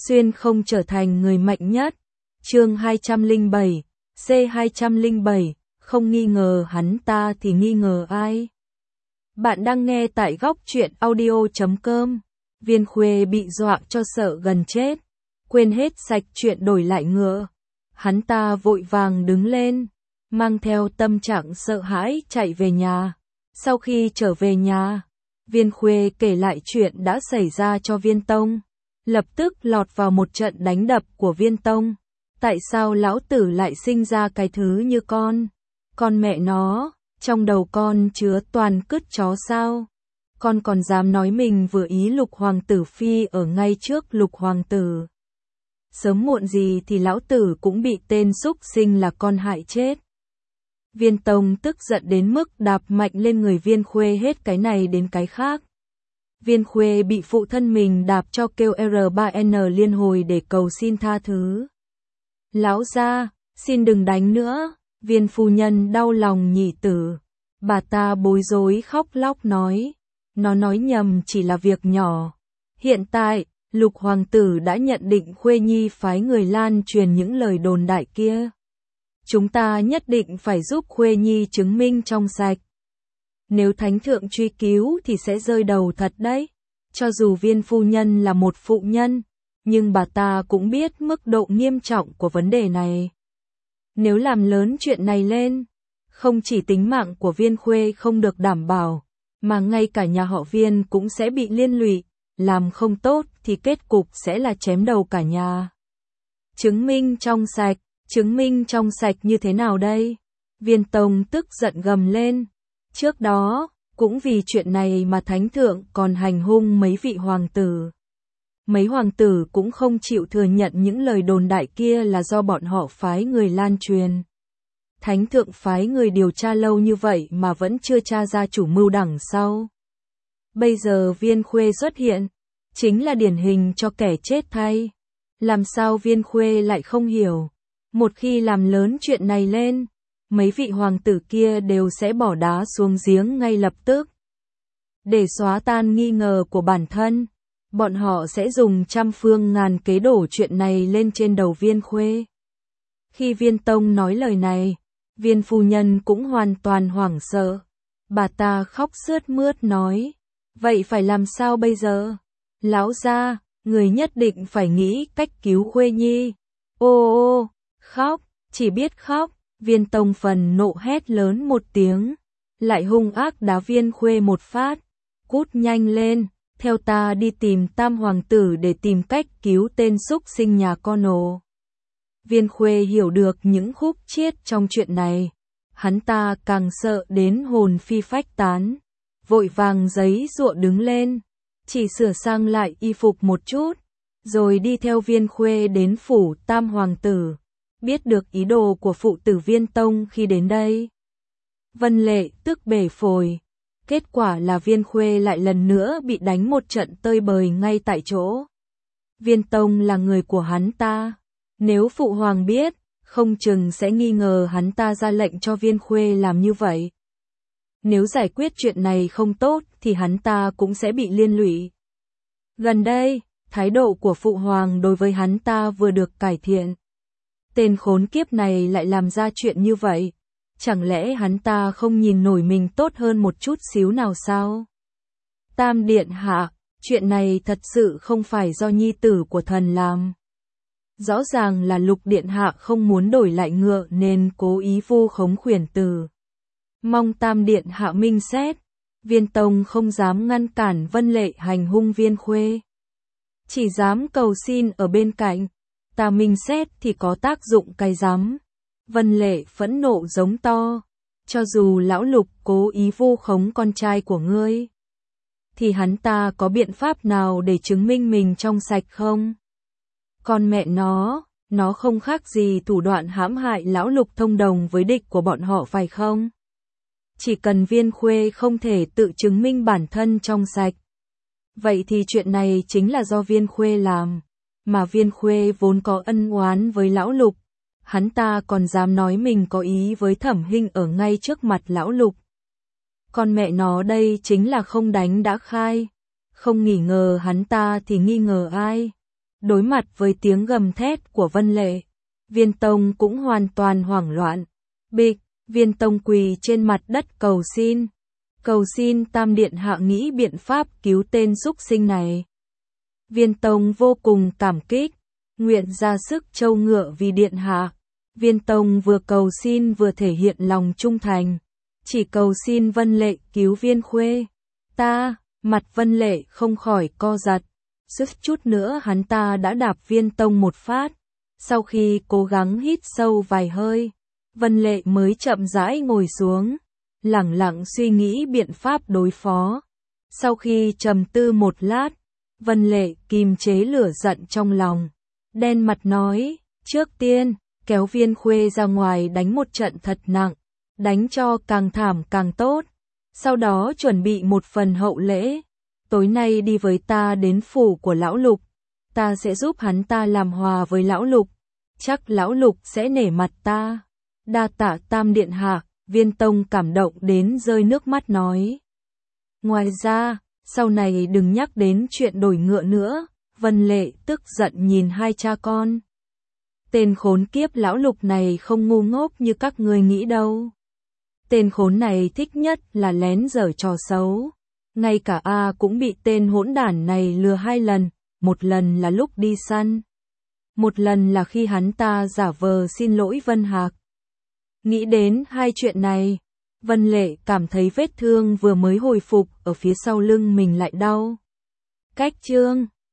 xuyên không trở thành người mạnh nhất. Chương 207, C207, không nghi ngờ hắn ta thì nghi ngờ ai? Bạn đang nghe tại góc truyện audio.com. Viên Khuê bị dọa cho sợ gần chết, quên hết sạch chuyện đổi lại ngựa. Hắn ta vội vàng đứng lên, mang theo tâm trạng sợ hãi chạy về nhà. Sau khi trở về nhà, Viên Khuê kể lại chuyện đã xảy ra cho Viên Tông, lập tức lọt vào một trận đánh đập của Viên Tông. Tại sao lão tử lại sinh ra cái thứ như con mẹ nó, trong đầu con chứa toàn cứt chó sao? Con còn dám nói mình vừa ý Lục Hoàng tử phi ở ngay trước Lục Hoàng tử. Sớm muộn gì thì lão tử cũng bị tên súc sinh là con hại chết. Viên Tông tức giận đến mức đạp mạnh lên người Viên Khuê hết cái này đến cái khác. Viên Khuê bị phụ thân mình đạp cho kêu R3N liên hồi để cầu xin tha thứ. Lão gia, xin đừng đánh nữa. Viên phu nhân đau lòng nhị tử. Bà ta bối rối khóc lóc nói. Nó nói nhầm chỉ là việc nhỏ. Hiện tại, Lục Hoàng tử đã nhận định Khuê Nhi phái người lan truyền những lời đồn đại kia. Chúng ta nhất định phải giúp Khuê Nhi chứng minh trong sạch. Nếu thánh thượng truy cứu thì sẽ rơi đầu thật đấy. Cho dù Viên phu nhân là một phụ nhân, nhưng bà ta cũng biết mức độ nghiêm trọng của vấn đề này. Nếu làm lớn chuyện này lên, không chỉ tính mạng của Viên Khuê không được đảm bảo, mà ngay cả nhà họ Viên cũng sẽ bị liên lụy, làm không tốt thì kết cục sẽ là chém đầu cả nhà. Chứng minh trong sạch như thế nào đây? Viên Tông tức giận gầm lên. Trước đó, cũng vì chuyện này mà thánh thượng còn hành hung mấy vị hoàng tử. Mấy hoàng tử cũng không chịu thừa nhận những lời đồn đại kia là do bọn họ phái người lan truyền. Thánh thượng phái người điều tra lâu như vậy mà vẫn chưa tra ra chủ mưu đằng sau. Bây giờ Viên Khuê xuất hiện, chính là điển hình cho kẻ chết thay. Làm sao Viên Khuê lại không hiểu? Một khi làm lớn chuyện này lên, mấy vị hoàng tử kia đều sẽ bỏ đá xuống giếng ngay lập tức. Để xóa tan nghi ngờ của bản thân, bọn họ sẽ dùng trăm phương ngàn kế đổ chuyện này lên trên đầu Viên Khuê. Khi Viên Tông nói lời này, Viên phu nhân cũng hoàn toàn hoảng sợ. Bà ta khóc sướt mướt nói, vậy phải làm sao bây giờ? Lão gia, người nhất định phải nghĩ cách cứu Khuê Nhi. Ô, khóc, chỉ biết khóc. Viên Tông phần nộ hét lớn một tiếng, lại hung ác đá Viên Khuê một phát. Cút nhanh lên, theo ta đi tìm Tam Hoàng tử để tìm cách cứu tên súc sinh nhà con ồ. Viên Khuê hiểu được những khúc chiết trong chuyện này. Hắn ta càng sợ đến hồn phi phách tán. Vội vàng giấy giụa đứng lên, chỉ sửa sang lại y phục một chút, rồi đi theo Viên Khuê đến phủ Tam Hoàng tử. Biết được ý đồ của phụ tử Viên Tông khi đến đây, Vân Lệ tức bể phổi. Kết quả là Viên Khuê lại lần nữa bị đánh một trận tơi bời ngay tại chỗ. Viên Tông là người của hắn ta. Nếu phụ hoàng biết, không chừng sẽ nghi ngờ hắn ta ra lệnh cho Viên Khuê làm như vậy. Nếu giải quyết chuyện này không tốt thì hắn ta cũng sẽ bị liên lụy. Gần đây, thái độ của phụ hoàng đối với hắn ta vừa được cải thiện. Tên khốn kiếp này lại làm ra chuyện như vậy. Chẳng lẽ hắn ta không nhìn nổi mình tốt hơn một chút xíu nào sao? Tam điện hạ, chuyện này thật sự không phải do nhi tử của thần làm. Rõ ràng là Lục điện hạ không muốn đổi lại ngựa nên cố ý vu khống khuyển tử. Mong Tam điện hạ minh xét. Viên Tông không dám ngăn cản Vân Lệ hành hung Viên Khuê, chỉ dám cầu xin ở bên cạnh. Ta minh xét thì có tác dụng cái rắm. Vân Lệ phẫn nộ giống to. Cho dù lão Lục cố ý vu khống con trai của ngươi, thì hắn ta có biện pháp nào để chứng minh mình trong sạch không? Con mẹ nó không khác gì thủ đoạn hãm hại lão Lục thông đồng với địch của bọn họ phải không? Chỉ cần Viên Khuê không thể tự chứng minh bản thân trong sạch, vậy thì chuyện này chính là do Viên Khuê làm. Mà Viên Khuê vốn có ân oán với lão Lục, hắn ta còn dám nói mình có ý với Thẩm Hinh ở ngay trước mặt lão Lục. Con mẹ nó đây chính là không đánh đã khai. Không nghi ngờ hắn ta thì nghi ngờ ai? Đối mặt với tiếng gầm thét của Vân Lệ, Viên Tông cũng hoàn toàn hoảng loạn. Bịch, Viên Tông quỳ trên mặt đất cầu xin. Cầu xin Tam Điện Hạ nghĩ biện pháp cứu tên súc sinh này. Viên Tông vô cùng cảm kích, nguyện ra sức trâu ngựa vì Điện Hạ. Viên Tông vừa cầu xin vừa thể hiện lòng trung thành. Chỉ cầu xin Vân Lệ cứu Viên Khuê. Mặt Vân Lệ không khỏi co giật. Suýt chút nữa hắn ta đã đạp Viên Tông một phát. Sau khi cố gắng hít sâu vài hơi, Vân Lệ mới chậm rãi ngồi xuống, lẳng lặng suy nghĩ biện pháp đối phó. Sau khi trầm tư một lát, Vân Lệ kìm chế lửa giận trong lòng, đen mặt nói, trước tiên, kéo Viên Khuê ra ngoài đánh một trận thật nặng, đánh cho càng thảm càng tốt, sau đó chuẩn bị một phần hậu lễ. Tối nay đi với ta đến phủ của Lão Lục, ta sẽ giúp hắn ta làm hòa với Lão Lục, chắc Lão Lục sẽ nể mặt ta. Đa tạ Tam Điện Hạ. Viên Tông cảm động đến rơi nước mắt nói. Ngoài ra, sau này đừng nhắc đến chuyện đổi ngựa nữa. Vân Lệ tức giận nhìn hai cha con. Tên khốn kiếp Lão Lục này không ngu ngốc như các người nghĩ đâu. Tên khốn này thích nhất là lén giở trò xấu. Ngay cả A cũng bị tên hỗn đản này lừa 2 lần. Một lần là lúc đi săn, một lần là khi hắn ta giả vờ xin lỗi Vân Hạc. Nghĩ đến hai chuyện này, Vân Lệ cảm thấy vết thương vừa mới hồi phục ở phía sau lưng mình lại đau. Cách chương